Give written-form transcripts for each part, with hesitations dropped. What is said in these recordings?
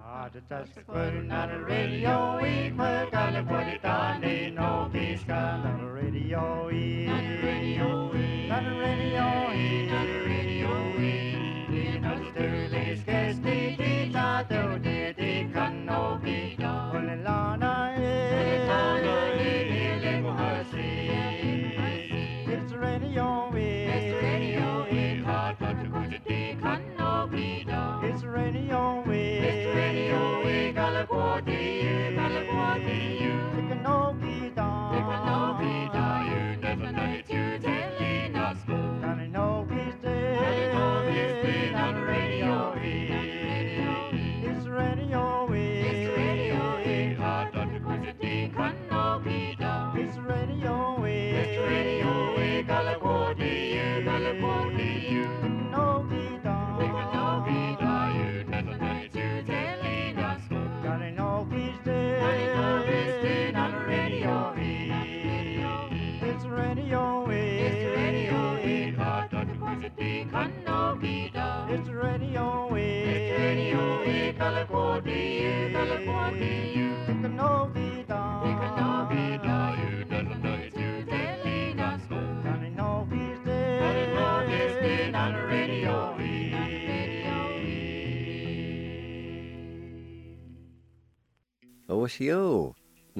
Just putting on the radio, we put on the put it on, they know this kind of radio, not the radio, not the radio, not the radio, we not the dirty scarce, they not the dirty can no be done. Only Lana, it's the radio, it's the radio, hard but the good they can no be done. It's the radio, it's the radio, we got a quarter, you can no be done. You can no be done, you never know it, you telling us more. Can I know this day, on the radio, it's the radio, it's the radio, hard but the good they can no be done. It's the radio, it's the radio, we got a quarter, you can no be done. You can no be done, you never know it, you telling us more. Can I know this day, on the radio, it's the radio, it's the radio, hard but the good they can no be done. It's the radio, it's the radio, we got a quarter, you can no be done. You can no be done, you never know it, you telling us more. Can I know this day, on the radio, Åsjo,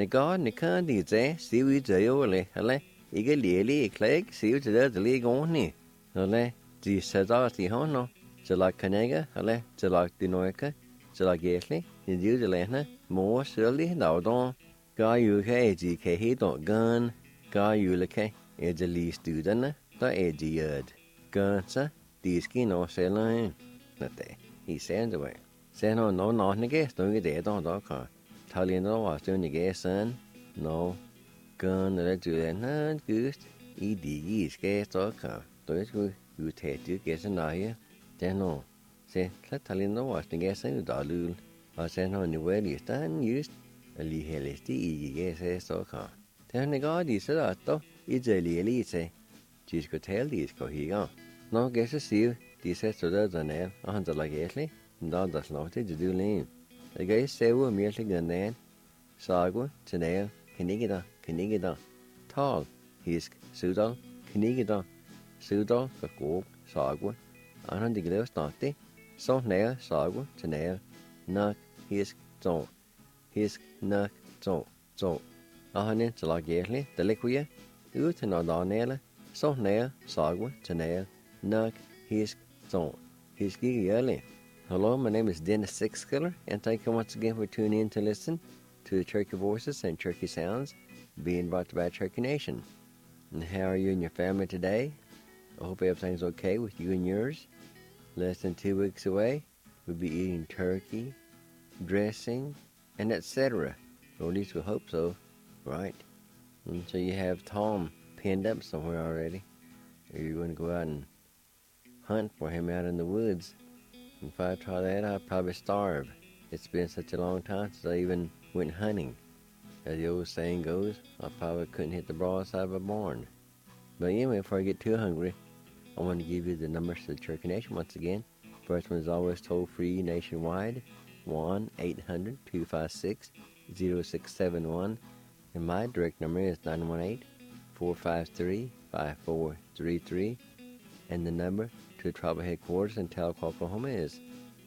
ni kan dit se vi eller, ikke lille klæg, se til det ligger ordentligt, eller, de sætter i hånden, til at kanægge, eller, til at de nøjke, til at gæsle, i det lande, mor sørlig, dagdom, gør juke, de kan helt organ, gør juleke, det lige studerne, der de gjort. Gør så, de skal nå selv, det, I ser det var. Så når ikke stod det, der kan. Talende var stående gæsen, nå, gøn eller døden, gust, I de skal stå kan. Da skulle jo tage det gæsen nøje, det nå. Så talende var stående gæsen, der lul, og så når nu er det stand just, og lige helst I gæsen stå kan. Det er godt, de så der, I det lige til, de skal tale, de skal hikke. Nå gæsen siger, de sætter der ned, og han der lager gæslig, der slår til det dølen. Jeg gav sæve mere til den anden. Sagu, tænære, kanigida. Tal, hisk, sudal, kanigida. Sudal, kakog, sagu. Anhan de glæver snakte. Så nære, sagu, tænære. Nak, hisk, to. Hisk, nak, to. Ahanen, så lag jævlig, delikuja. Ud til når næle. Så nære, sagu, tænære. Nak, hisk, to. Hisk ikke jævlig. Hello, my name is Dennis Sixkiller, and thank you once again for tuning in to listen to the Cherokee Voices and Cherokee Sounds being brought to by Cherokee Nation. And how are you and your family today? I hope everything's okay with you and yours. Less than 2 weeks away, we'll be eating turkey, dressing, and etc. Or at least we hope so, right? And so you have Tom pinned up somewhere already. Or you're going to go out and hunt for him out in the woods. If I try that, I'd probably starve. It's been such a long time since I even went hunting. As the old saying goes, I probably couldn't hit the broadside of a barn. But anyway, before I get too hungry, I want to give you the numbers to the Cherokee Nation once again. First one is always toll-free nationwide, 1-800-256-0671. And my direct number is 918-453-5433. And the number to the tribal headquarters in Tahlequah, Oklahoma is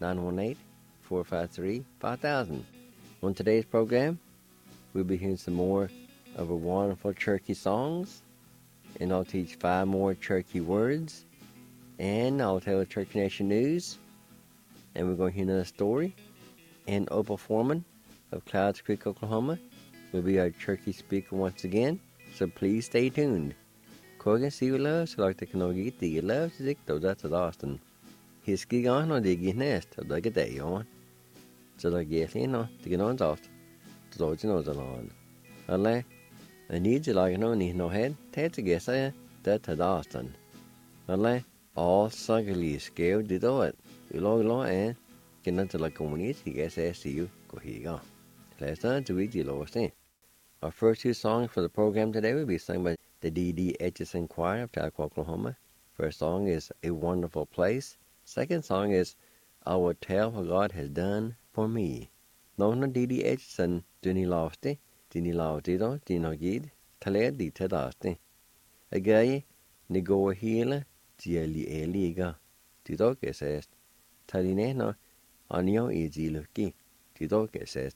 918-453-5000. On today's program, we'll be hearing some more of our wonderful Cherokee songs, and I'll teach 5 more Cherokee words, and I'll tell the Cherokee Nation news, and we're going to hear another story, and Opal Foreman of Clouds Creek, Oklahoma, will be our Cherokee speaker once again, so please stay tuned. Kogan sier lov, så lagt det kan get det lov til sikt, og det er Austin. Hiskig an, og det er næst, og det er det on. Så det er lige nå, det er noen taft. Det er ikke noe sånn. Eller, jeg nyder lager noen i noe head, det er ikke seg, det er Austin. Eller, all sagelig skrev det da, ulag er, kan til å komme ned til jeg sier gå higa. Last time to read the lost in. Our first 2 songs for the program today will be sung by the D.D. Etchison Choir of Tahlequah, Oklahoma. First song is A Wonderful Place. Second song is I Will Tell What God Has Done for me. No Didi Edson, Dunny Lofty, Dinny Loftido, Dino Gid, Taled di Tadasti. A gay, Nigo Hila, Dieli Eliga. Tido que says, Talineno, Anio easy lucky. Tido que says.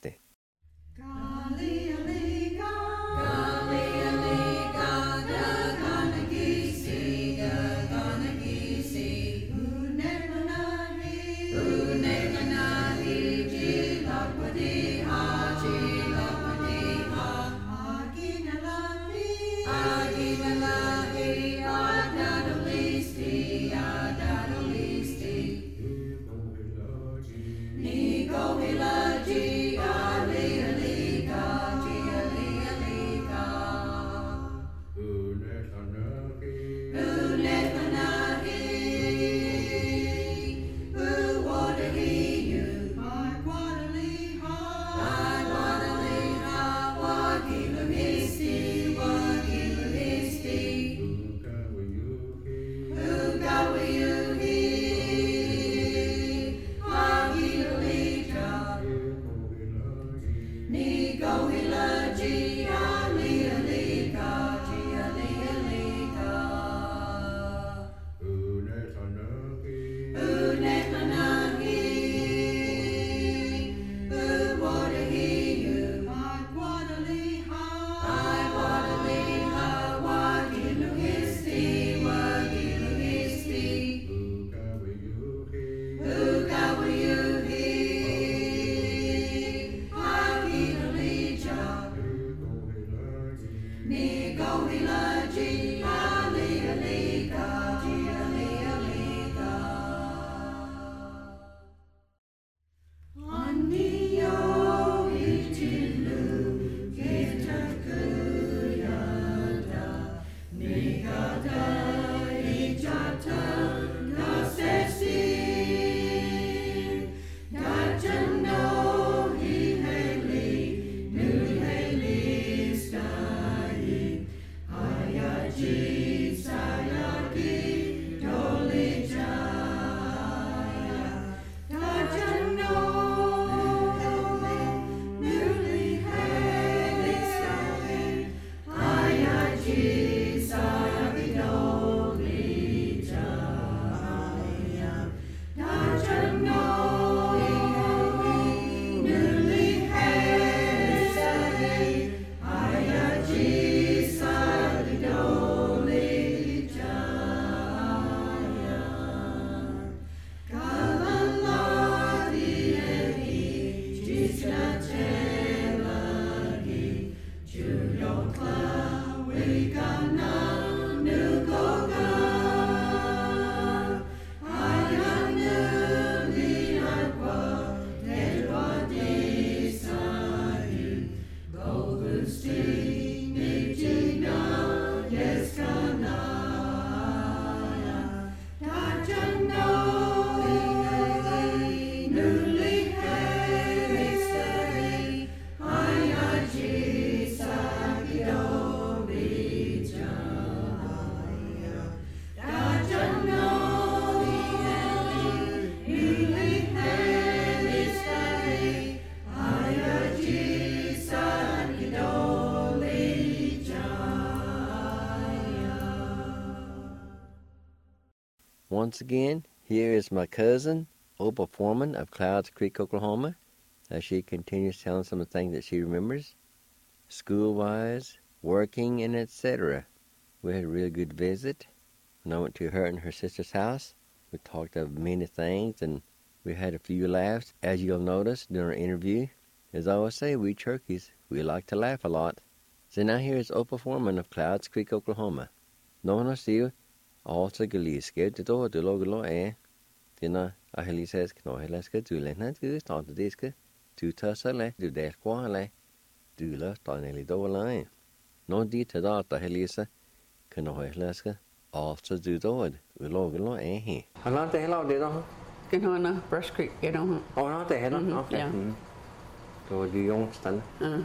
Once again, here is my cousin, Opal Foreman of Clouds Creek, Oklahoma, as she continues telling some of the things that she remembers, school-wise, working, and etc. We had a really good visit. When I went to her and her sister's house, we talked of many things, and we had a few laughs. As you'll notice during our interview, as I always say, we Turkeys, we like to laugh a lot. So now here is Opal Foreman of Clouds Creek, Oklahoma. No one will see you. Also, Galicia, the door, the logo, Dinner, a helices, no helaska, do let do start the disc, do tussle, do del quale, do la, donelli do line. No dita the helisa, cano helaska, also do dood, logo, he. I love the hell out there, Can Brush Creek, you know. Oh, not the head, okay. Yeah. So, the young stand.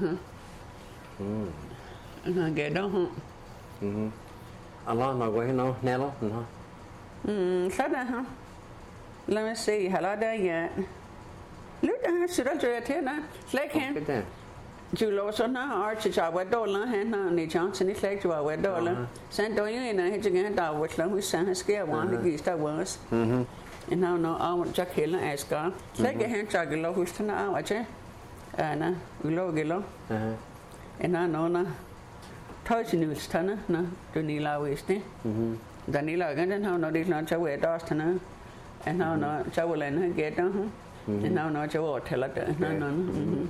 And I get on. Allah, no way, no, Nello, no. Let me see, hello there yet. Lidt sidder jeg til, nej. Slæk hen. Du lå sådan her, og til jeg var dårlig hen, og ni chansen i slæk, du var dårlig. Så han dog en af hende, der var slag, hvis han sker, hvor han gik, der var os. En han når jeg kælder Asger. Slæk hen, jeg lå hos den af, og til. Anna, vi lå gælder. En han når tøjsenudstande, når du ni laver det. Der ni laver den her, når det er når jeg var dårlig. En han når jeg var længe gætter. En han når jeg var tæller det.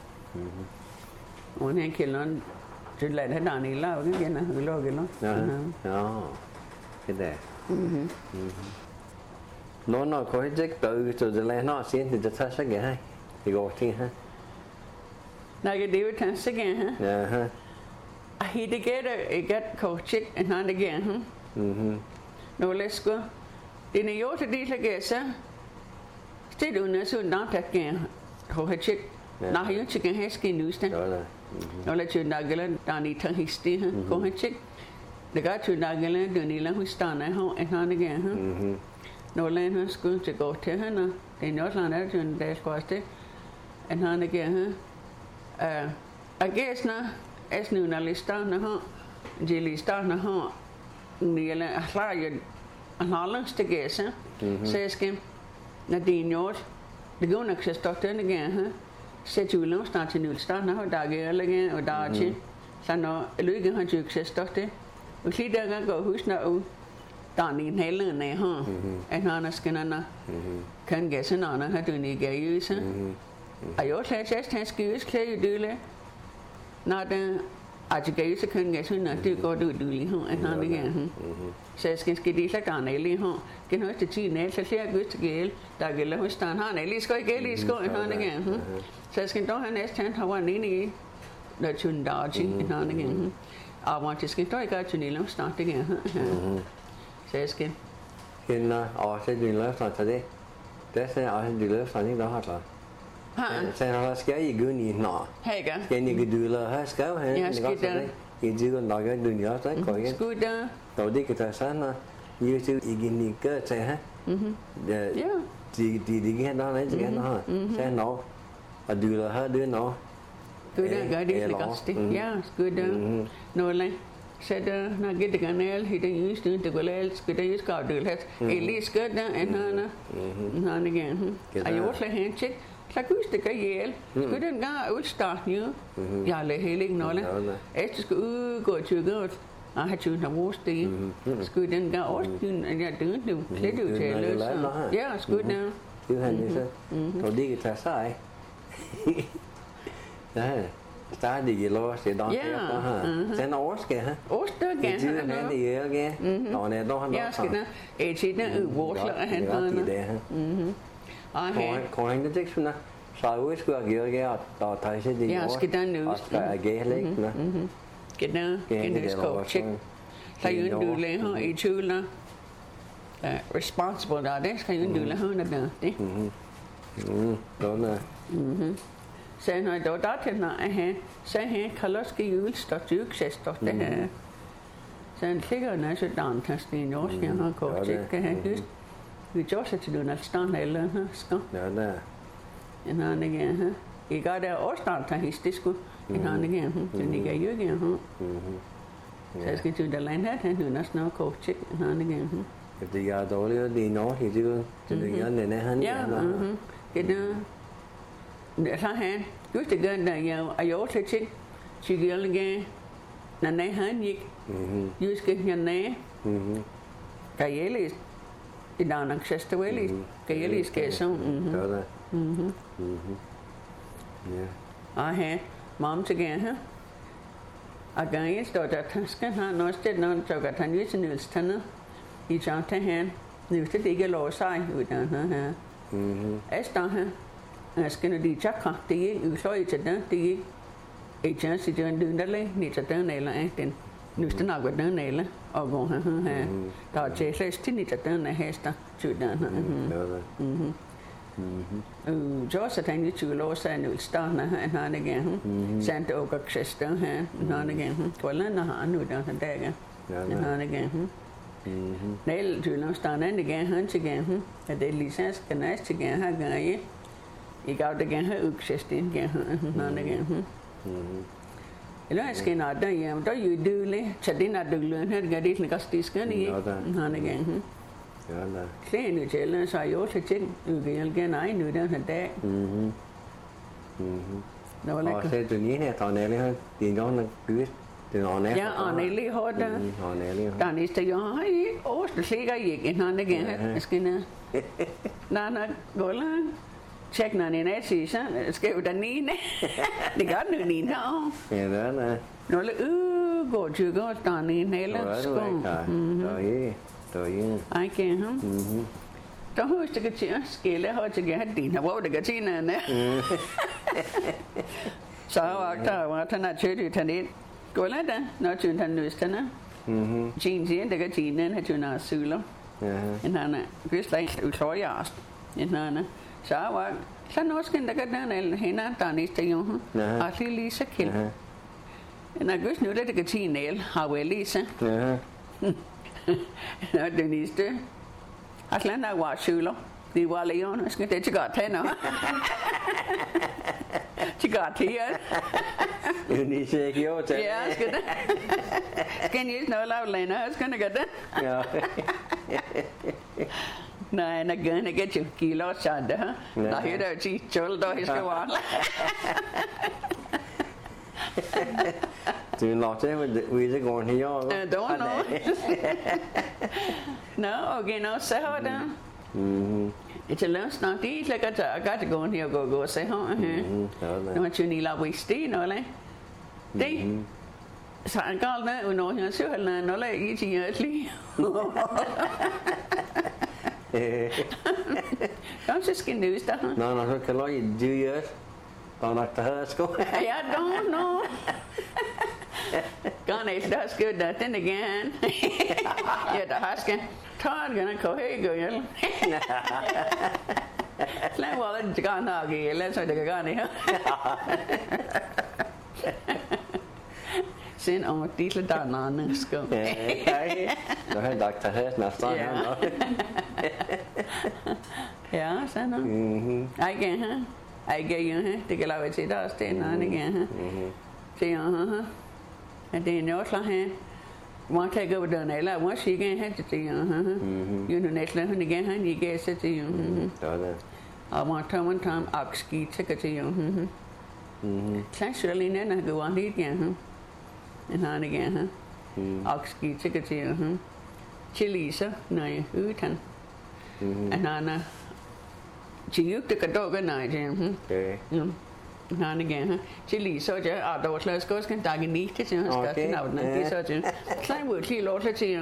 Og han kælder du lader det der ni laver igen, vi lå gælder. Ja, det der. Når có hết giấc tự từ từ lên nó xin thì ta sẽ nghe hay thì gọi thì ha. Når jeg det vil så igen ha. Ja ha. He det get coaching and han igen. Nå let's go. Det er jo til det så gør så. Det er jo så nok at gøre. Coaching. Når jeg ikke kan have skin udstand. Nå let's jo nagler der ni tager histi ha. Coaching. Det gør jo nagler der ni lader hustande ha and han igen. Når han skulle til gå til hende, det er noget andet end det skulle også det. En han igen her. Agesna, nu når listerne her, de listerne her, når klar jeg har lyst til gæse, så jeg skal når det er noget, det går nok så stort den igen her. Så du vil snart til listerne her, der er igen og der er til. Så når lykke har du så stort det. Og lige der kan gå huske ud. Der er en hel en af her, at han skal kan gæse når han har du ikke gjort. Og jeg har slet han skal klæde dyle. Når det at jeg gjort så kan gæse når det går du dyle her, at han ikke. Så jeg skal det så der er en her. Kan også til 10 næl så ser godt gæld. Der gælder hos der han lige skal gæld i skøn han ikke. Så jeg skal dog han næsten han har en i der tun der til han ikke. Og det skal dog ikke til Nilo start det igen. Seskin. Kender også din løfter til det. Det er også din løfter ikke der har klar. Så han skal I gå i nå. Hej. Kan I gå du her skal han. Jeg skal der. I det nok du gør så går igen. Skud der. Dog det kan tage sådan I skal ikke ni gøre til ha. Ja. De kan der ikke kan der. Så nå. Og du her du nå. Skud der gør det godt. Ja, skud der. Nå længe. Så der når det kanal hit den just det går lidt skal det skal du lidt lige skal der en han igen og jeg også hen til så kunne det kan hjælp skulle den gang udstart nu jeg lader hele ikke noget efter skal gå til godt og har tjent vores det skulle den gang også jeg døde du slet ud til løs ja skulle der det han det så og det kan tage sig ja stadig i lov til der her. Den overskæg her. Overskæg her. Det er han det er ikke. Og når der han ja, skal der. Det er uvortler han der. Og han det ikke sådan. Så vi skulle gøre der tager sig det. Ja, skal der nu. Og skal agere lidt, ne? Genau. Det skal tjek. Så jo du lærer i tuller. Responsible der det skal jo du lære der. Det. Sådan. Så når jeg der til når han så han kalorske julestort successtort det her. Så han ligger når så dantasten jo skal han kort kan han just vi gjorde så til den stand eller skal. Ja der. En han igen. I gør der også der det skulle en han igen. Den ikke jo igen. Så jeg skal til der land her han næsten nok kort tjek en han igen. Det er dårligt det er nok det det er den han. Ja. Det så han just det gør der jeg også til igen når han gik just skal jeg ned kan jeg læse det der nok sidste vel kan jeg læse skal så ja og han mom til igen her og gange står der skal han også det når så kan han vise nødstande i til han nu det ikke lov sig ud der her står her jeg skal nu lige tjekke det er jo så i til den det er ikke chance til den der lige ned til den eller den nu skal nok være den eller og gå her der er til slet til ned til den hester til den så så tænker jeg til lov sig nu starten han har det igen sandt og successter her han igen hvordan har nu der der han igen Nel til lov starten igen han til igen at det lige skal næste igen har gange Ik had again ook 16 keer dan again. Ilo skin ada ya, to you do le, chadina do learn her gadis ni kastis kan ni. Dan again. Ja, da. Sen nu chelen så jag till chick ugel gen ai nu den hade. Nó lại Họ sẽ tự nhiên này thọ này lên tiền đó nó cứ từ họ này. Ja, anne li har det. Họ này lên. Dan is det jag hej, och det ser jag gick han again. Skin. Na gola. Check na ni nej så ska ju den ni nej. Det går nu ni nå. Ja, đó nè. Nó lại går ju går dan ni hela skon. Rồi. Ai kén hả? Đó hur ska det ske? Skulle ha till det dina vad det går till nè. Så var han körde till det. Går det där? När du tar nösterna. Jeans det går till den har du när sula. En annan grisläng utsåjas. En annan. Så var sen åsken det går den eller hena tanista ju. Att Lisa kill. En augusti nu det går till nel har väl Lisa. Nå, det næste. Atlanta var sula. Det var Leon, skal det ikke godt hende. Ikke godt her. Ni ser ikke jo til. Ja, skal det. Skal ni nå lave Lena, skal det godt. Ja. Nej, når gerne get you kilo sande, ha. Der er der til chol der skal være. Du låt det vi det går her jo. Don't know. No, okay, no, så har det. It's a lunch now. Det er like I got to go in here go say huh. Nu har ni la wiste no le. Det. Så han gal der og når jeg så han no le i til hjertelig. Kanskje skal nu sta. Nå, så kan du do Don't like to hurt school. I don't know. Gone is that's good that then again. Yeah, the husky. Todd gonna go hey girl. Slang well it's gone again. Let's say the gun here. Sen om det lite annan sko. Då har Dr. Hurt nästan. Ja, sen. I can, I get you, det kan lave til der sten igen. Se and then no her. Want to go down there, once she can have to see you know next level again, and you get it to you. I want to one time oxkey ticket to you. Actually, then I go on it again, and on again, oxkey ticket to you. Chili's, no, you can. And Anna. Chị giúp được cái đồ cái này chứ. Han igen. Chị lige så jeg der var skal også kan tage ni til sådan skal finde ud af det så til. Så jeg vil lige lov til.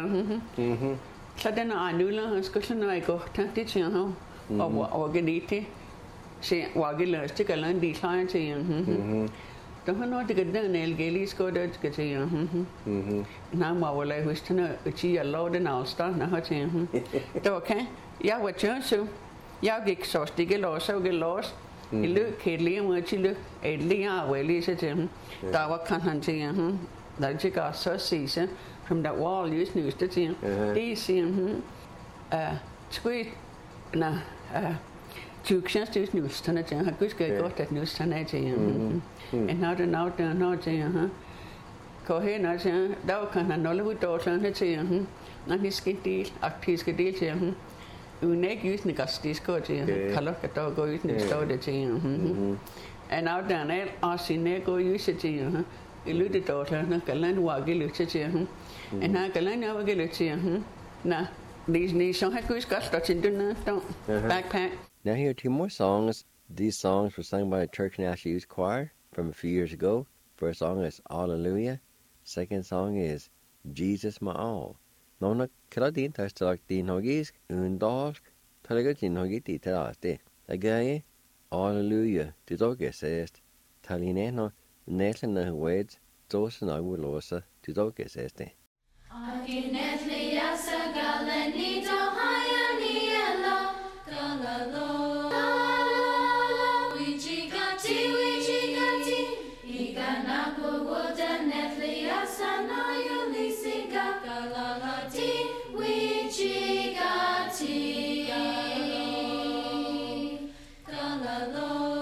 Så den er nu skal sådan noget gå det til han. Og kan det til. Se var det løst til kan de klar til. Der har noget det kan den elgeli skal det skal til. Nej må vel jeg huske noget til jeg lov den afstand har til. Det var kan. Jeg var tjøs. Jeg gik så stikke lås og gik lås. I løb kædelig mod til løb. Et lige af lige så til ham. Der var kan han til ham. Der ikke gør så sige som der var lige snyste til ham. Det siger han. Skulle na tyksen til snusterne til ham. Han kunne godt at snusterne til ham. En har det når til ham. Gå hen og til der kan han holde ud dårligt til ham. Når de skal del aktive del til ham. Unik usne gastisko til kalor kato go usne stode til. En out der nel og sine go use til. I lytte dårligt når kalan wage lytte til. En har kalan jeg wage lytte til. Na Disney så har kus gast til den backpack. Now here are 2 more songs. These songs were sung by a Church National Youth Choir from a few years ago. First song is Hallelujah. Second song is Jesus My All. Nå kalla din tastalak din hogisk undalsk talaga din hogiti teraste. Agaye Hallelujah. Det dog sæst. Taline no næslende words dosen og ulosa. Det dog sæst. Akinetli yasagaleni dohayani elo galalo. Wichigati iganapo wodanetli yasana yulisiga galalati wichigati galalo.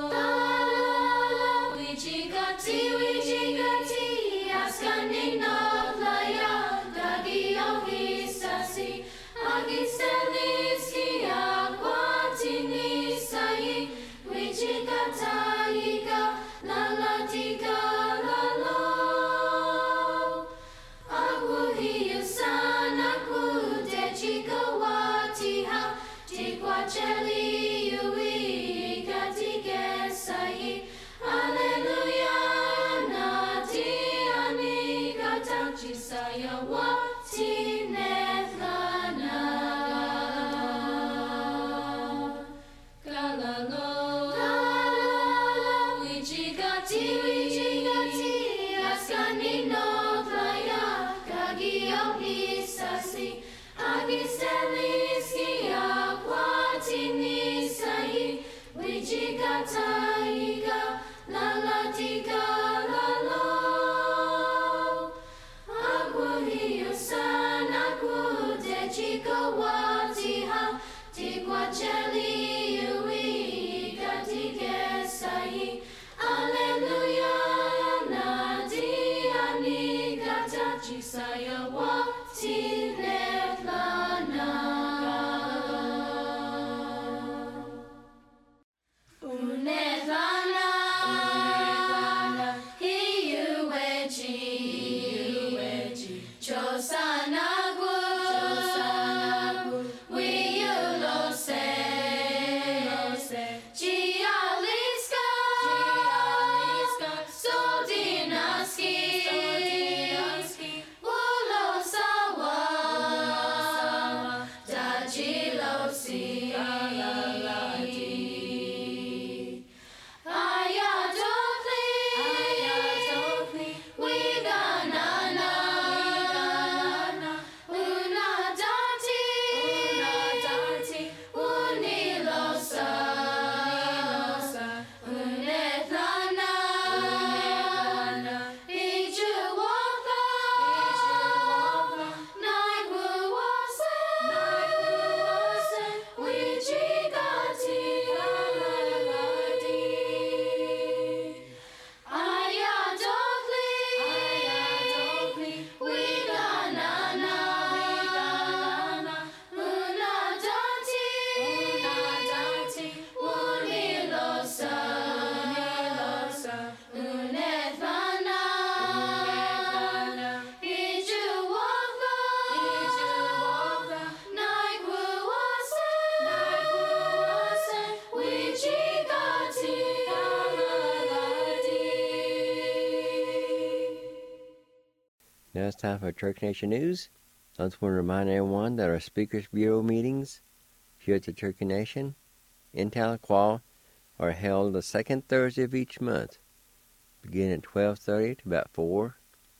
Now it's time for Church Nation News. I just want to remind everyone that our Speakers Bureau meetings here at the Church Nation in Tahlequah are held the second Thursday of each month, beginning at 12:30 to about 4.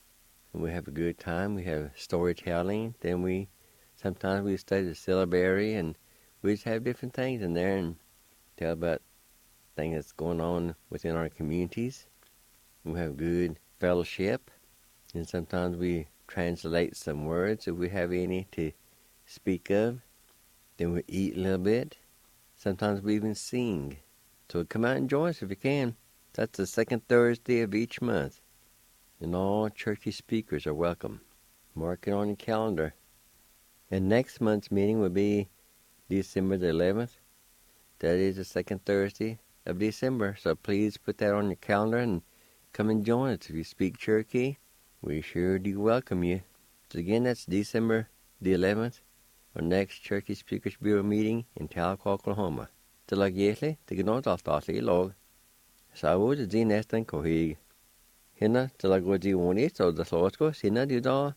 And we have a good time. We have storytelling. Then sometimes we study the syllabary, and we just have different things in there and tell about things that's going on within our communities. We have good fellowship. And sometimes we translate some words if we have any to speak of. Then we eat a little bit. Sometimes we even sing. So come out and join us if you can. That's the second Thursday of each month. And all churchy speakers are welcome. Mark it on your calendar. And next month's meeting will be December the 11th. That is the second Thursday of December. So please put that on your calendar and come and join us if you speak Cherokee. We sure do welcome you. So again, that's December the 11th, our next Cherokee Speakers Bureau meeting in Tahlequah, Oklahoma. Til lag jesli, til gnått alt i log. Så hvor det din næsten kohig. Hina til lag hvor de voni, så det slåsko, sina de da,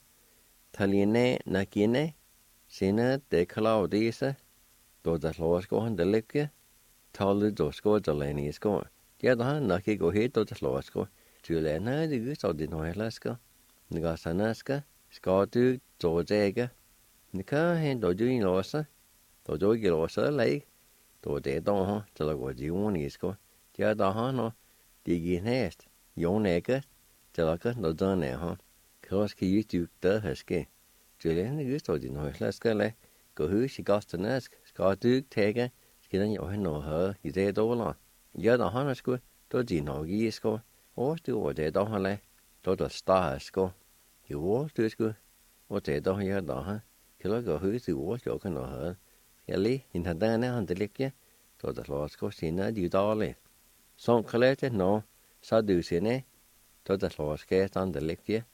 taline nakine, sina de kalaudise, då det slåsko han det lykke, talu dosko det lenisko. Ja, da han nakki gå hit, då det slåsko. Tulena de gus, så de noilasko. Nga sanaska, skadu, zojega. Nika hen do doing losa, do dogi losa leg, do de don, till I was you one isko. Ja da no, digi nest, yonega, till I got no done now, Kroski used to the husky. Julian the gusto di noilaska le, go who she got to nask, skadu, tega, skin your no her, you de dola. Ja da hanasko, do di no gisko, or do de don do the star sko. You walk to school, what they don't hear da, kill go who's the walk you can know her. Ellie in her dana and the liquor, to the lost cosina, you dolly. Some collected no, so do sine, to the lost cat on the liquor.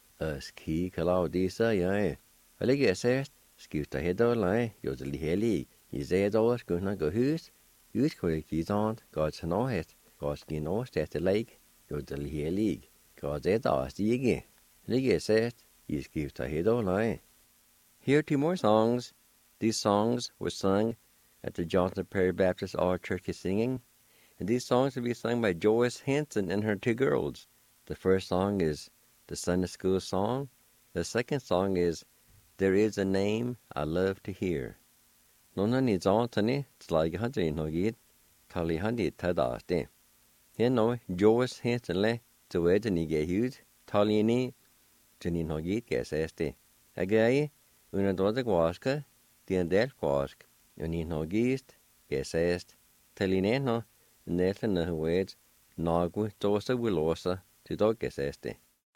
Ski calaudisa, yeah. A ligger says, excuse the head or lie, you're the hilly, you say doors gonna go who's, use quick these on, God's no head, God's the no state the lake, you're the hilly, God's it off the yiggy. Ligger says, you give the head or lie. Here are 2 more songs. These songs were sung at the Johnson Prairie Baptist All Church Singing, and these songs will be sung by Joyce Henson and her 2 girls. The first song is the Sunday School song. The second song is There Is a Name I Love to Hear. Nona ni zantani, tslagi hadri no gid. Kali handi tadaste. Heno Joas hensele to wed and nige hud, Taliani, Jenny Nogit geseste. Agaye, una doza guasca, diandel guasc, uni nogist, gesest, Talineno, Netla na wed, Nagu dosa willosa, to dog geseste.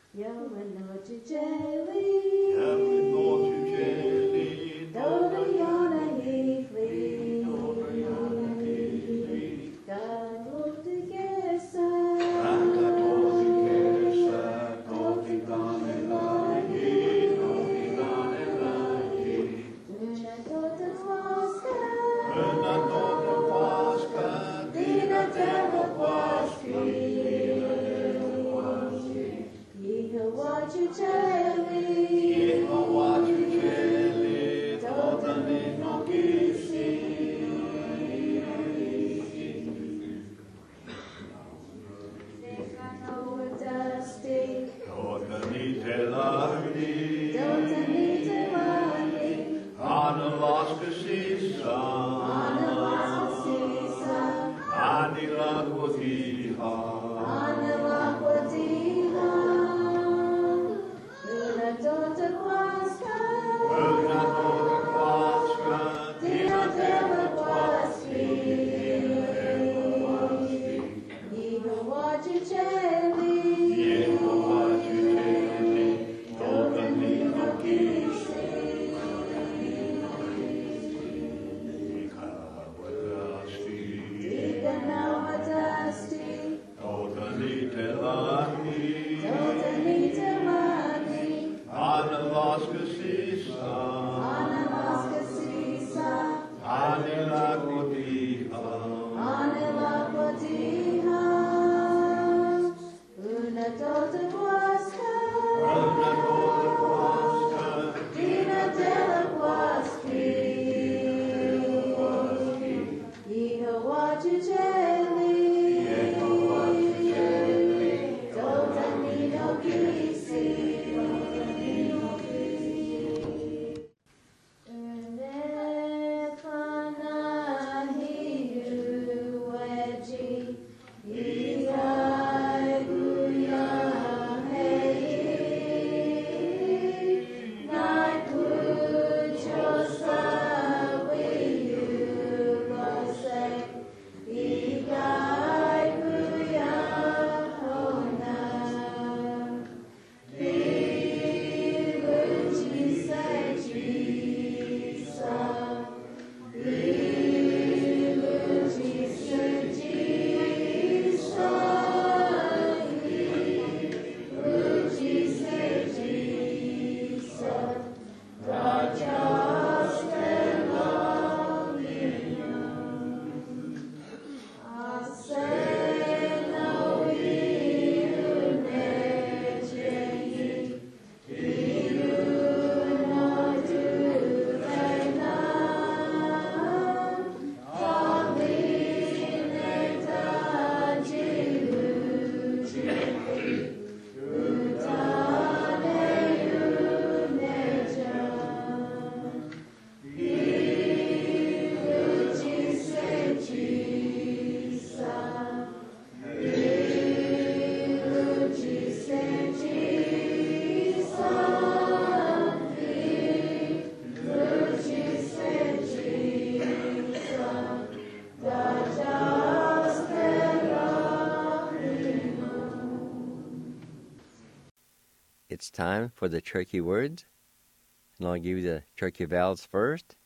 It's time for the Cherokee words, and I'll give you the Cherokee vowels first.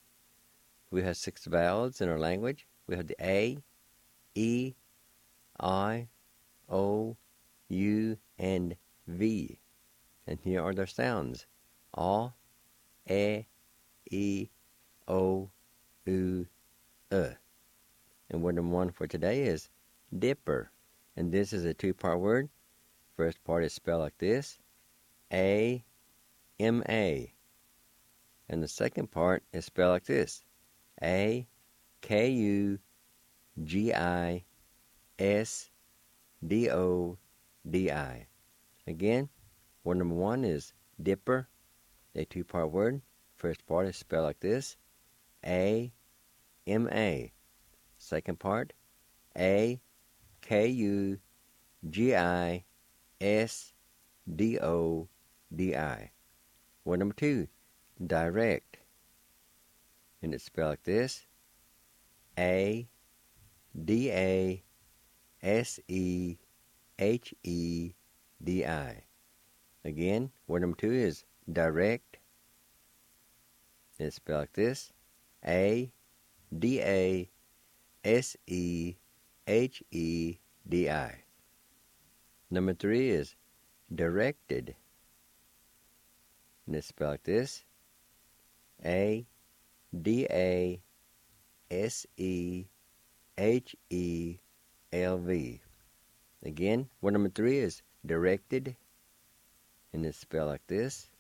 We have 6 vowels in our language. We have the A, E, I, O, U, and V. And here are their sounds. A, E, O, U, And word number 1 for today is dipper. And this is a 2-part word. First part is spelled like this, A-M-A. And the second part is spelled like this, A-K-U-G-I-S-D-O-D-I. Again, word number 1 is dipper, a 2-part word. First part is spelled like this, A-M-A. Second part, A-K-U-G-I-S-D-O-D-I. Word number 2, direct. And it's spelled like this. A-D-A-S-E-H-E-D-I. Again, word number 2 is direct. And it's spelled like this. A-D-A-S-E-H-E-D-I. Number 3 is directed. And it's spelled like this. A-D-A-S-E-H-E-L-V. Again, word number 3 is directed. And it's spelled like this.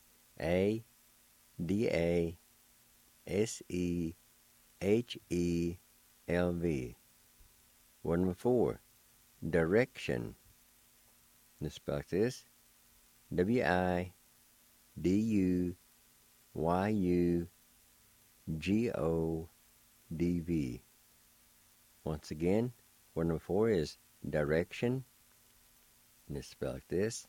A-D-A-S-E-H-E-L-V. Word number 4, direction. And it's spelled like this. W-I-D-U-Y-U-G-O-D-V. Once again, word number 4 is direction. And it's spelled like this.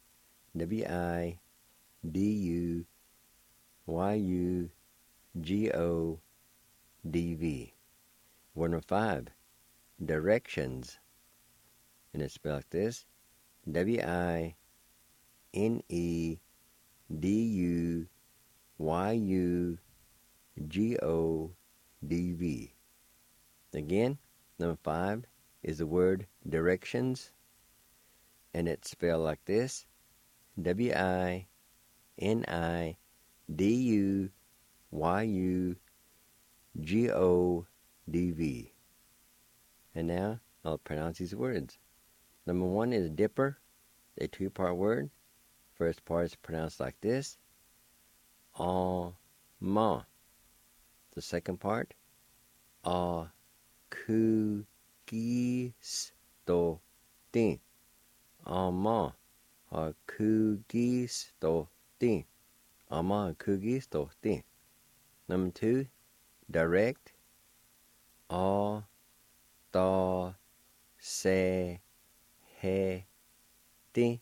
W-I-D-U-Y-U-G-O-D-V. Word number 5, directions. And it's spelled like this. W-I-N-E-D-U-Y-U-G-O-D-V. Again, number 5 is the word directions. And it's spelled like this. W-I-N-I-D-U-Y-U-G-O-D-V. And now I'll pronounce these words. Number 1 is dipper, a 2-part word. First part is pronounced like this. Ma. The second part. A-ku-gi-sto-tin. Ma. A-ku-gi-sto-tin. Ma a-ku-gi-sto-tin. Number 2, direct. A-ta-se-he-tin.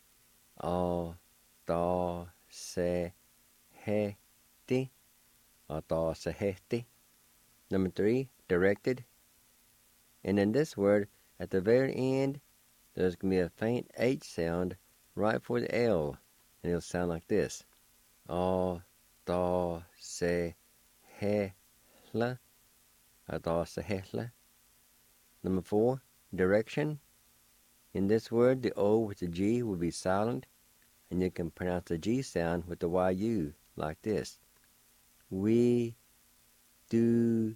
A-ta-se-he-tin. A-ta-se-he-tin. Number 3, directed. And in this word, at the very end, there's going to be a faint H sound right before the L. And it'll sound like this. A-ta-se-he-la. A-ta-se-he-la. Number 4, direction. In this word, the O with the G will be silent, and you can pronounce the G sound with the Y-U like this. We do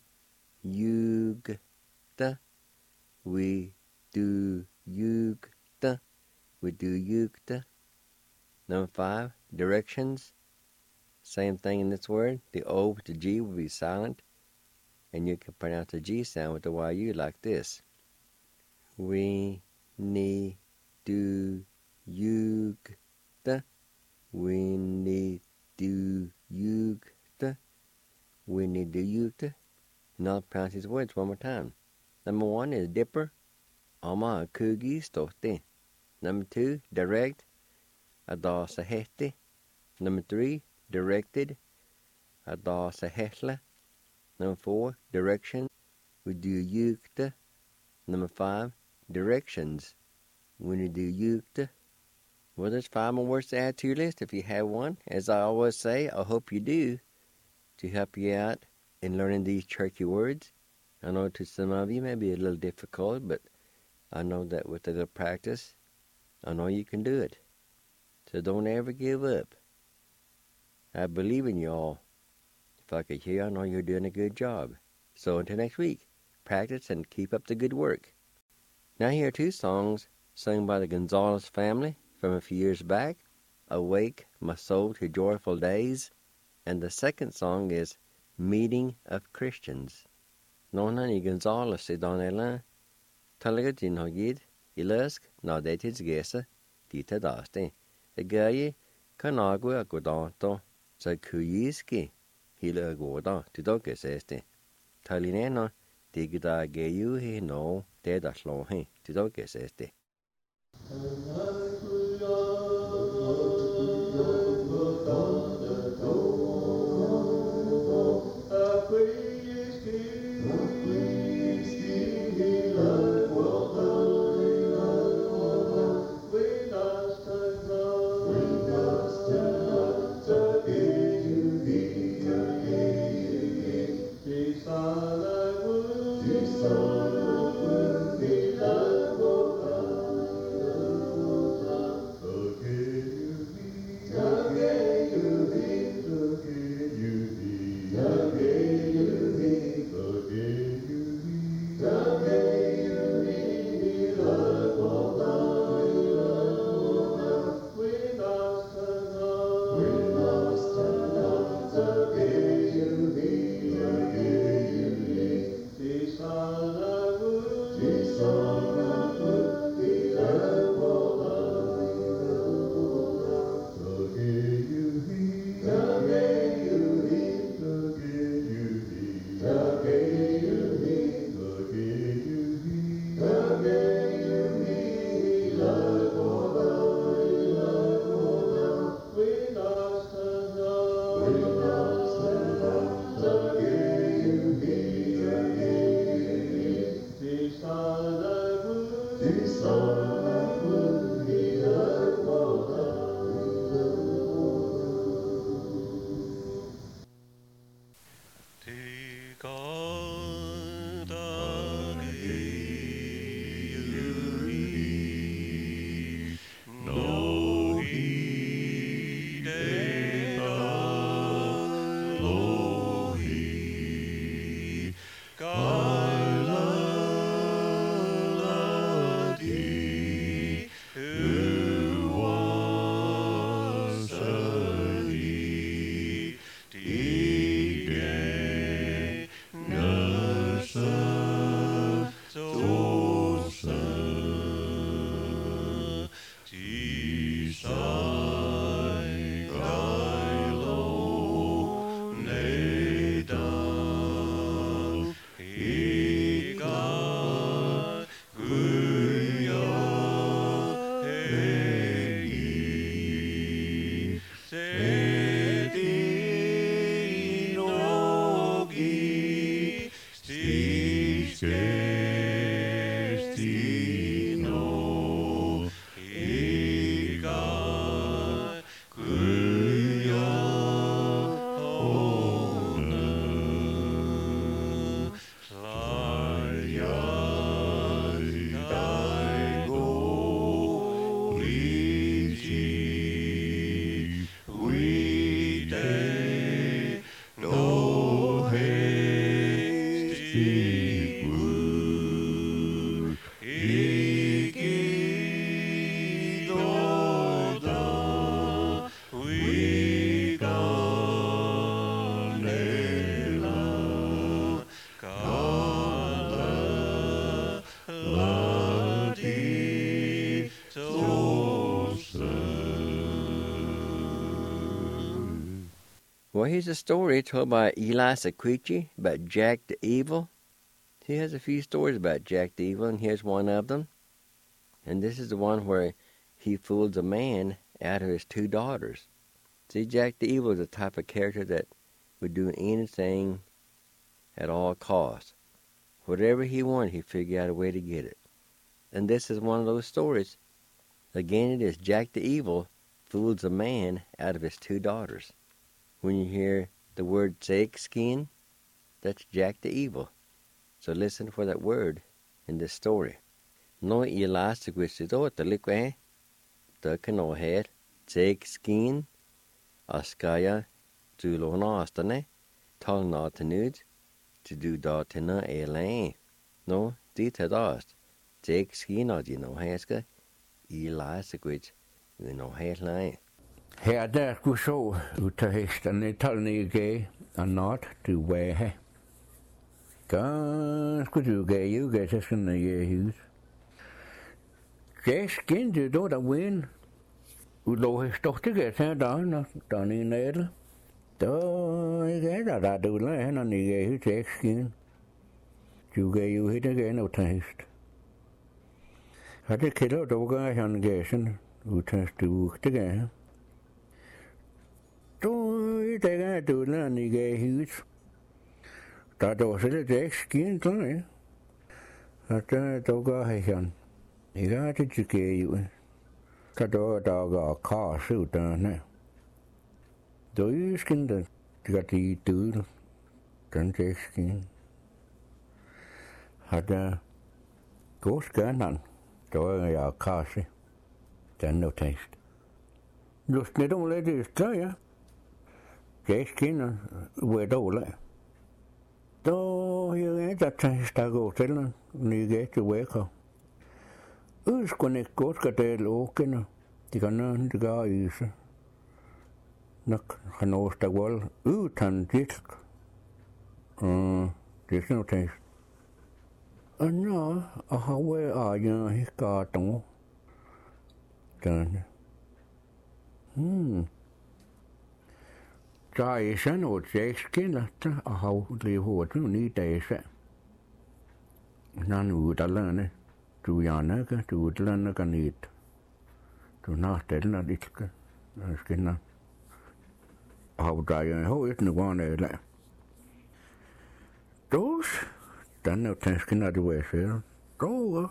yugta. We do yugta. We do yugta. Number 5, directions. Same thing in this word. The O with the G will be silent, and you can pronounce the G sound with the Y-U like this. We ni do yugta. We ni do yugta. We ni do yugta. And I'll pronounce these words one more time. Number 1 is dipper. Ama a-ku-gi-sto-tin. Number 2, direct. A-ta-se-he-ti. Number 3, directed. A-ta-se-he-la. Number 4, direction. We do yugta. Number 5, directions. When you do yugta. Well, there's 5 more words to add to your list if you have one. As I always say, I hope you do, to help you out in learning these churchy words. I know to some of you it may be a little difficult, but I know that with a little practice, I know you can do it. So don't ever give up. I believe in you all. If I could hear, I know you're doing a good job. So until next week, practice and keep up the good work. Now here are 2 songs sung by the Gonzalez family from a few years back. Awake My Soul to Joyful Days. And the second song is Meeting of Christians. Nona ni Gonzalez is dans l'élan. Talaga din hogid, ilask, na dated gesa, dita daste. A gaye, kanagua agodanto, sa kuyiski, hila agodan, to doges este. Talinena, det der gav jo he no, det der slår he, det der gav sig det. Well, here's a story told by Eli Sequechi about Jack the Evil. He has a few stories about Jack the Evil, and here's one of them. And this is the one where he fools a man out of his 2 daughters. See, Jack the Evil is the type of character that would do anything at all costs. Whatever he wanted, he figured out a way to get it. And this is one of those stories. Again, it is Jack the Evil fools a man out of his 2 daughters. When you hear the word skin, that's Jack the Evil. So listen for that word in this story. No elastic with the liquid, the canoe head, skin, askaya, to lonastane, tall not to nude, to do datina a lane. No, dita dust, skin or you know, haska, elastic with no headline. Her der skulle så ut af hesterne, tallene gav, og not to wear. Ganske du gav, jo gav til sådan en hus. Gav skin, det er der win. Udlå hestokte gav til der i nædel. Der gav der du lade, når ni gav til skin. Juge you hit again no taste. Had a kilo doga on gason, who turns to again. Do it again to learn the gay huge. That was a little skin to At the doga hayan. You got it to gay you. That dog a car suit down there. Do you skin the got the dude? Don't take skin. Had a ghost gun on. Då är jag kanske. Den no taste. Just när de lägger ut det, Gäskin var dålig. Då jag inte att testa gå till den. Ni get ju veka. Uskon ikke godt skal det åkene. De kan ikke gøre i sig. Nok han åstad vold utan disk. Det er no taste. Nå, og har været jeg ikke godt nu. Den. Så er jeg sådan noget sækskinnet, og har lige hurtigt nu 9 dage så. Når nu der lande, du gjerne ikke, du lande kan ikke. Du nærstiller lidt, skinner. Og har der jeg højt nu går ned der. Dus. Dan er tænsken at du er selv. Då.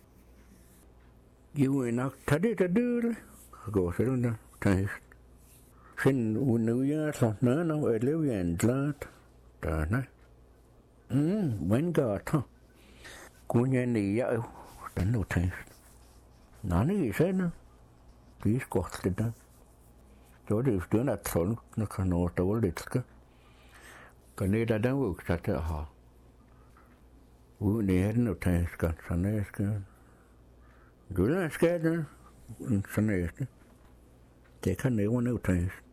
Jo er nok taget det dyre. Gå selv der. Tænsk. Find unuja så nå er lever en glad. Der nej. Men godt. Kun jeg nej. Den er tænsk. Nej, det er sådan. Det er godt det der. Så det er støn at sådan, når kan nå dårligt skal. Kan det der den vokser til at have. Uden det er den tænsk, sådan er det. Du er skadet, sådan er det. Det kan nævne noget tænsk.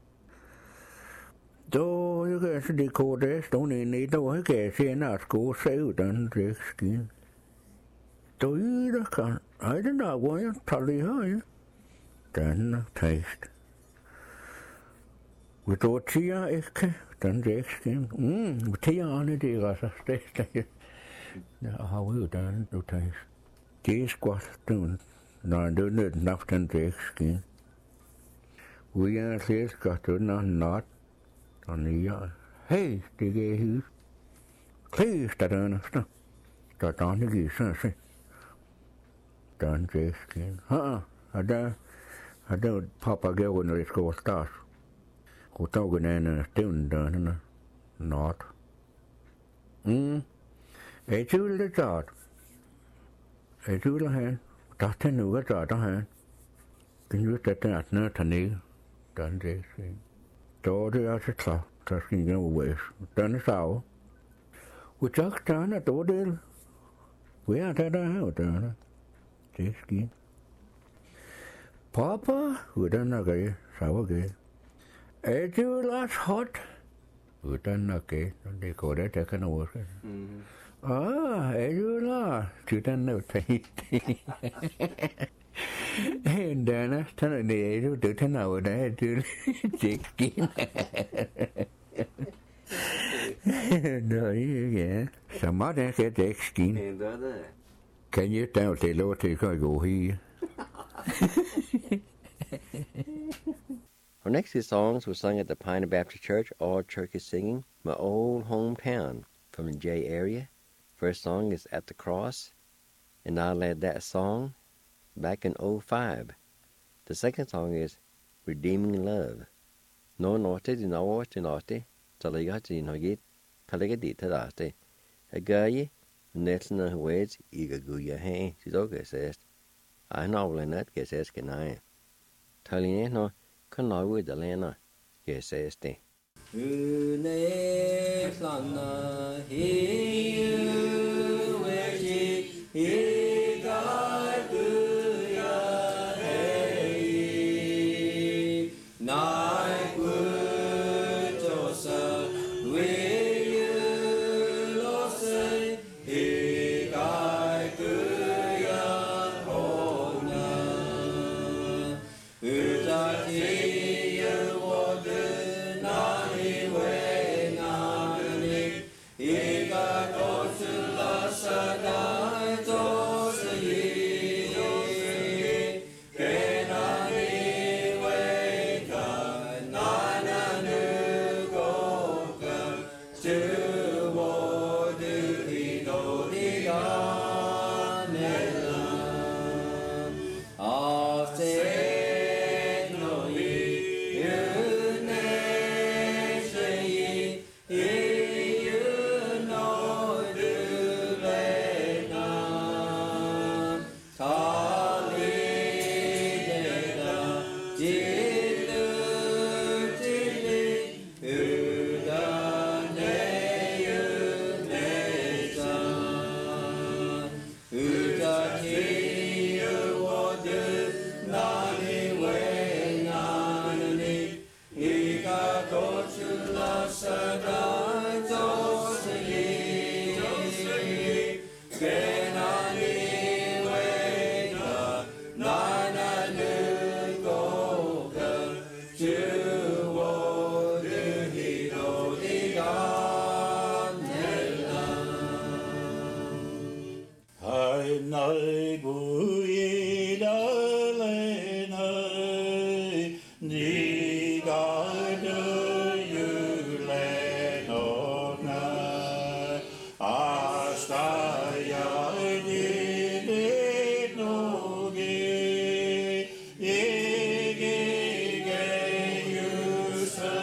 Då jeg kan se det kode, stående inde i, då jeg kan se en at gå sig ud, den det sker. Då er det kan, ej den der, hvor jeg tager det her, ja. Den er tænsk. Hvis du tiger ikke, den det sker. Tigerne, det er altså stedet. Jeg har jo den, du tænker. Det er skvat, når du er nødt nok den dækskien. Vi er slet godt, du er not, og nye. Hey, det er hus. Klæs der der næste. Der er der ikke så se. Den dækskien. Har der papagøver, når det skal være start. Og tog en stævn der, not. Jeg tror det er jeg tror det her. Der er noget der her. Den er det der nede dernede. Den det er. Då det er så klart. Der skal ikke noget væs. Den er sav. Og så der er dog det. Hvor er det der her der? Det er skidt. Papa, hvordan er det? Sav det. Er det last hot? Hvordan er det? Det går det der kan over. Er du der? Du den er tænkt. Den er sådan det er du den er der du det skin. Nå ja. Så meget der kan det skin. Kan jeg da det lov til at gå her? Our next two songs were sung at the Pioneer Baptist Church, All Church is Singing, My Old Hometown, from the J area. First song is At the Cross, and I led that song back in 2005. The second song is Redeeming Love. No norte di no til norte, talaga til noget, talaga dit til norte. Agaye, næsten af words, ikke guya hen, til dog sæst. I know when that gets sæst kan jeg. Taline no, kan nå ud af lande, gets sæst det. Uneslana hiu weji igatuya hei nai kutosa wiyu lose igatuya hona utatiya wode nani we nani ika kosula sa nơi bụi đỡ lên nơi đi cả đời như lệ nốt na asta ya đi đi nô gi gi ge yu sa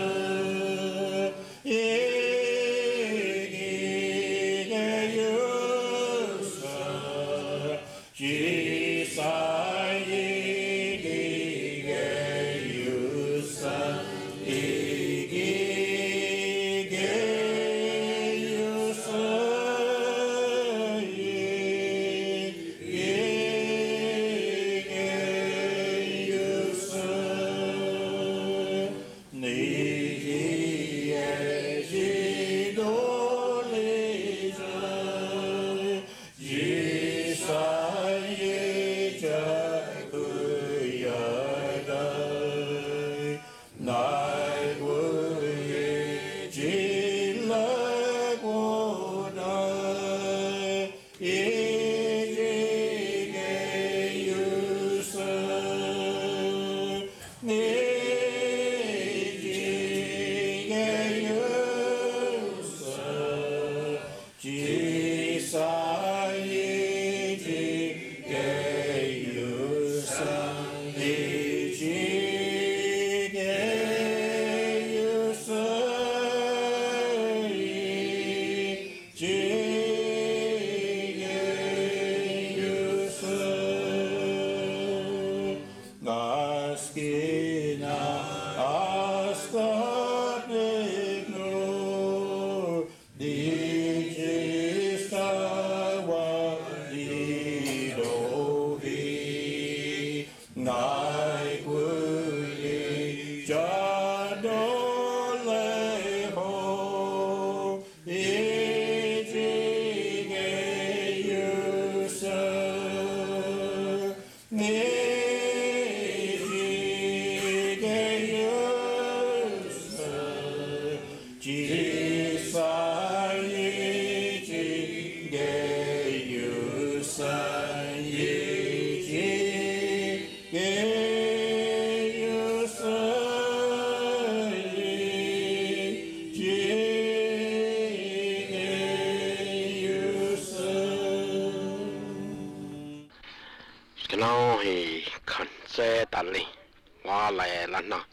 nó thì khẩn xe tận đi qua lại lần nào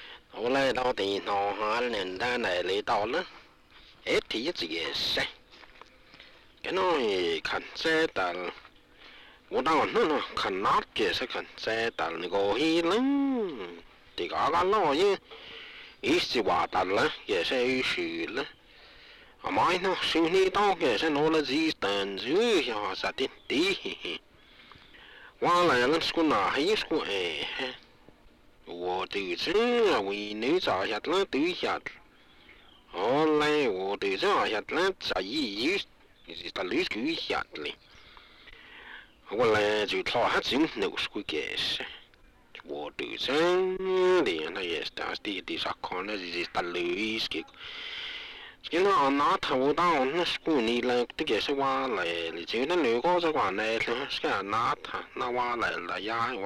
ở đây đâu thì nó hóa nên ra này lấy tàu nữa hết thì gì xe cái nó thì khẩn xe tận我当然呢，看哪个是看在但那个伊人，这个个老爷，一是话但了，也是有事了。啊妈呢，兄弟当个是拿了几单子呀，啥的的。我来了是个哪还是个哎，我对这为你咋下了对下，后来我对这下了咋一是打绿对下哩。我来就讨下钱，那个是个解释。我对这里那也是当时的啥看那是打绿是个。cái nó nó thầu tao nó school này là cái cái sự qua lại thì chỉ nó nếu có cái quan này thì cái nó qua lại là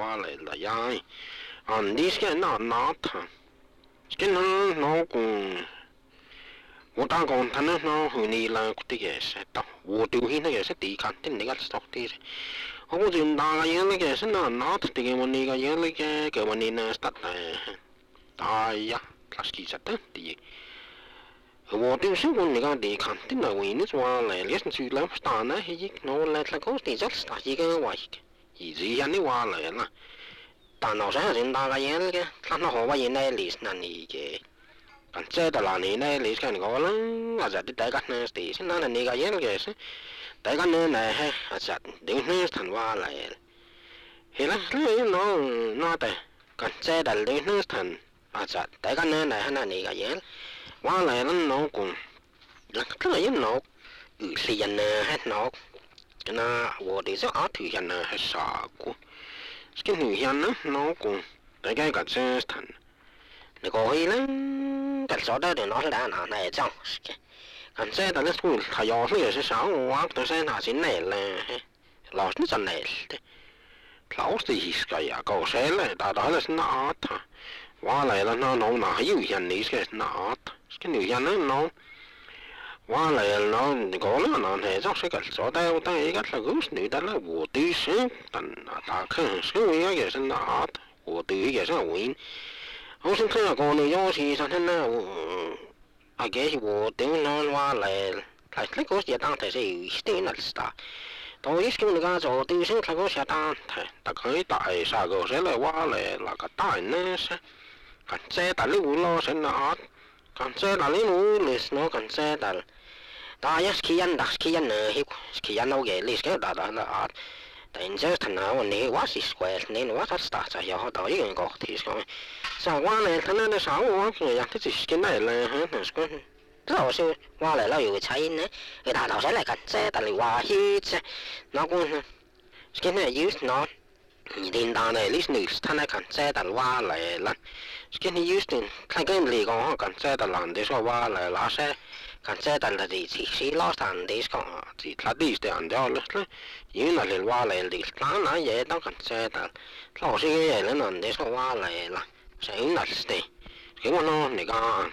ya đi cái nó cái nó cũng 我打工他呢，那后年啦，这个是到我丢弃那个是地看，的那个是到底是，我就打个样那个是那这个问题个样那个问题呢，是大呀，他是其实的的。我丢是我那个地看，的那为你说来，你是去了打呢，迄我来那个地就是打一个话，以前你话来啦，但我想人打个样那个，他那好话原来历史那里个。这的啦，你呢？你看我啦，啊，就大家呢，是是那你个样个是，大家呢呢嘿，啊，就顶呢谈话来，是啦，那的，看这的顶呢谈，啊，就大家呢呢那你个样，话来了孬讲，那这个样孬，是人呢还孬，那我的这阿土人呢还傻过，这个女人呢孬讲，大家个这谈。你过去呢，但说到的那是哪来着？是的，看这的那school，他要是也是上午啊，都是拿进来了， Laus nyt sanelti. Lausti hiska ja kouselle, täällä naata. Vaaleilla no juihan niissä naata. Sken juihan no. Vaaleilla no koulana on he se kalso tai ei kalso kus nyt tällä vuotiisen. Takan suja ja sen naata. Vuotiisen ja sen win. Osin kyllä kooni joosi sen Ake vuotin no vaaleilla. Lähtee kus ja tante se yhdistinästä. Toiskin kanssa otisin klakos ja tante. Takai tai saako selle vaaleilla katainneessa. Katsee tälle ulos sen naat. Katsee tälle uulis no katsee tälle. Tajas kian nöhi. Kian oikein tätä naat. Tain se tänä on niin vasiskuel niin vasastahsa johon toikin kohtiisko. Saa vaaleilta näille saa uokin ja tietysti näille hönnöskön. Tausi vaaleilla juitsainne. Ja tauselle katsee tälle vahitse. No kun skinne just no. Niin tänne lisnys tänne katsee tälle vaaleilla. Skinne justin kaiken liikoon katsee tälle antisko vaaleilla se. Katsee tälle tiisi losta antisko. Siitä tiiste antiollisle. Jynäsillä vaaleilla tiistaan jäitä katsee tälle. Tausi kielen antisko vaaleilla. Se ynnästi. Skinne on nikaan.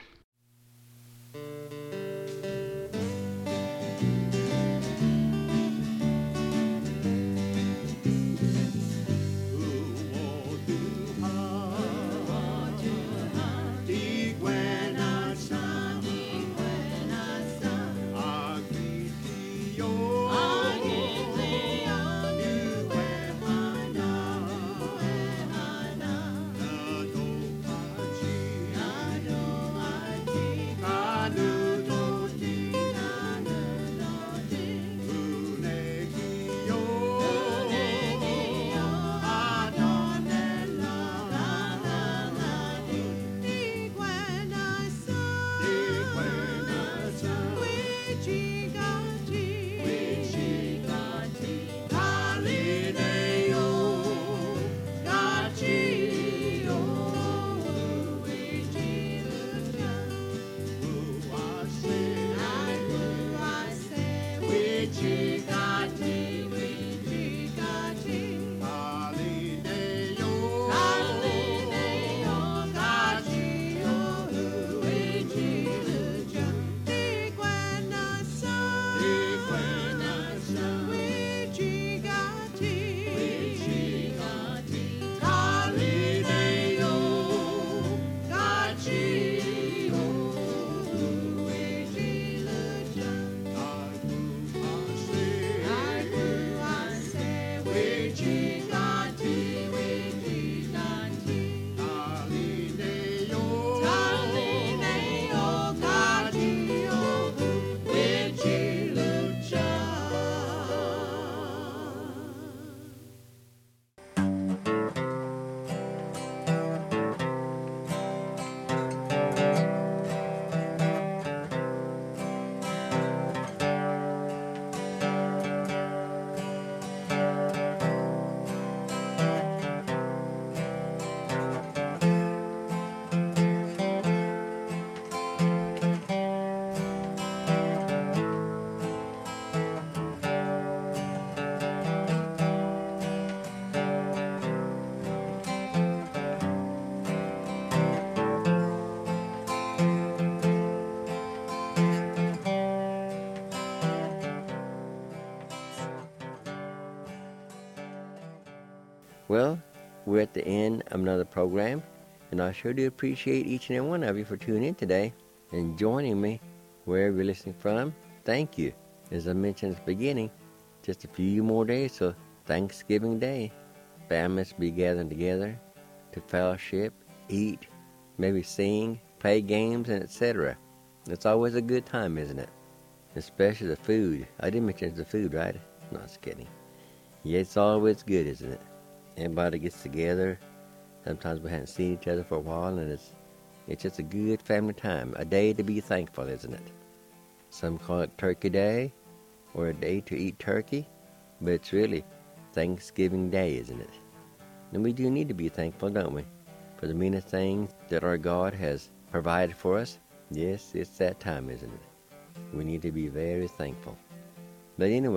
Well, we're at the end of another program, and I sure do appreciate each and every one of you for tuning in today and joining me wherever you're listening from. Thank you. As I mentioned at the beginning, just a few more days till Thanksgiving Day. Families be gathering together to fellowship, eat, maybe sing, play games, and etc. It's always a good time, isn't it? Especially the food. I didn't mention the food, right? No, just kidding. Yeah, it's always good, isn't it? Everybody gets together. Sometimes we haven't seen each other for a while, and it's just a good family time. A day to be thankful, isn't it? Some call it Turkey Day, or a day to eat turkey, but it's really Thanksgiving Day, isn't it? And we do need to be thankful, don't we? For the many things that our God has provided for us. Yes, it's that time, isn't it? We need to be very thankful. But anyway,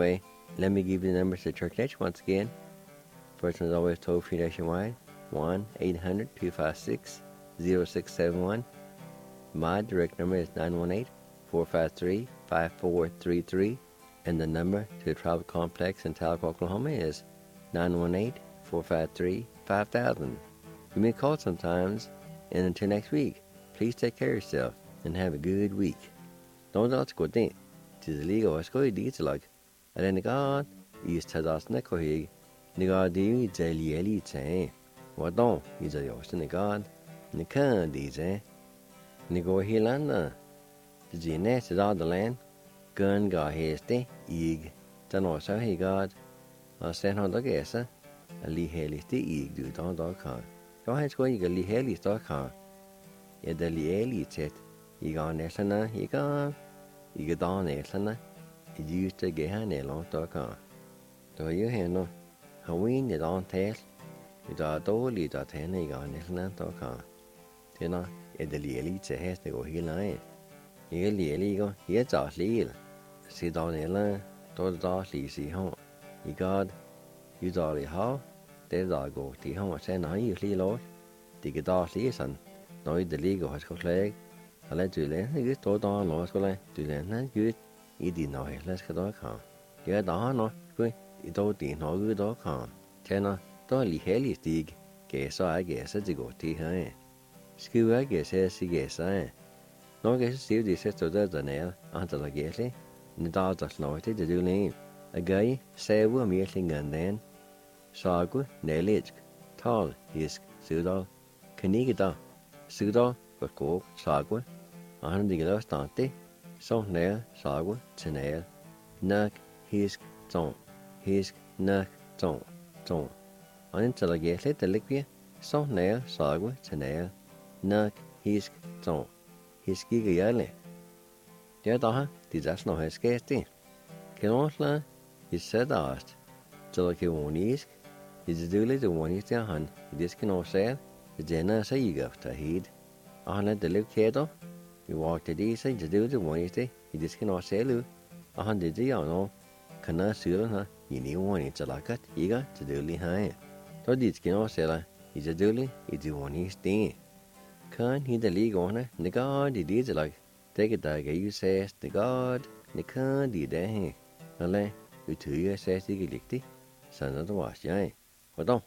Let me give you the numbers to Church Edge once again. First one is always toll-free nationwide, 1-800-256-0671. My direct number is 918-453-5433. And the number to the Travel Complex in Talc, Oklahoma is 918-453-5000. You may call sometimes, and until next week, please take care of yourself and have a good week. Don't also go think to the legal or school deeds like, and then God is Tadas Nekohig, Nigadi Zeli Tang. What don't is a Yosin God, Nikan Dize, Nigo Hilanda, the Genet is all the land, Gun God hasty, Eg, Tanosa he God, or send on the guesser, a Lee Haley Eg do don't dog car. Go ahead, go you get Lee Haley's dog car. Yet the Lee Haley set, you got Nessana, you got. You get on Nessana, you used to get her nail on dog car. Do you hear no? Halloween is on test, you got dolly dot ten, you got Nessana dog car. You know, if the Lee has to go here line. You get Lee go, here's our Lee. See down there, don't dog Lee see home. You got, you dolly how? There's our go, the home, send I usually lost. The get dog Lee son, no, the legal has got leg. I let you learn, you get told on law school, to learn, you did know it, let's get all calm. You had on, no, you don't think no good all calm. Tenor, don't leave Haley stick, guess I guess it's a go to her. School, I guess, says he guess I. No guess, still this is to the nail, until I guess it, and the dogs are snorted to do name. A guy, say, we're meeting and then. Sagu, nailage, tall, hisk, pseudo, canigida, pseudo, but go, sagu. Han de glas stante, så nær sagu til nær, nak hisk ton, nak ton. Og indtil der gæt lidt, der ligger så nær sagu til nær, nak hisk ton, hisk ikke jælle. Det er der, de der snart har skæst det. Kan også i sædast, til der kan unisk, i det dølle det unisk der han, i det skal nå sæt, det denne sig ikke efter helt. Og han er det lidt kæder. Vi walked the day, said to do the Wednesday, he just cannot sell you. 100 day or no, cannot sell her, you need one, it's a like it, you got to do the high. So this cannot sell her, it's a dolly, it's the one he's staying. Can't he the league owner, the God, he did like, take it like you says, the God, the can't do that. Ale, you 2 years says the electy, son of the wash, yeah. What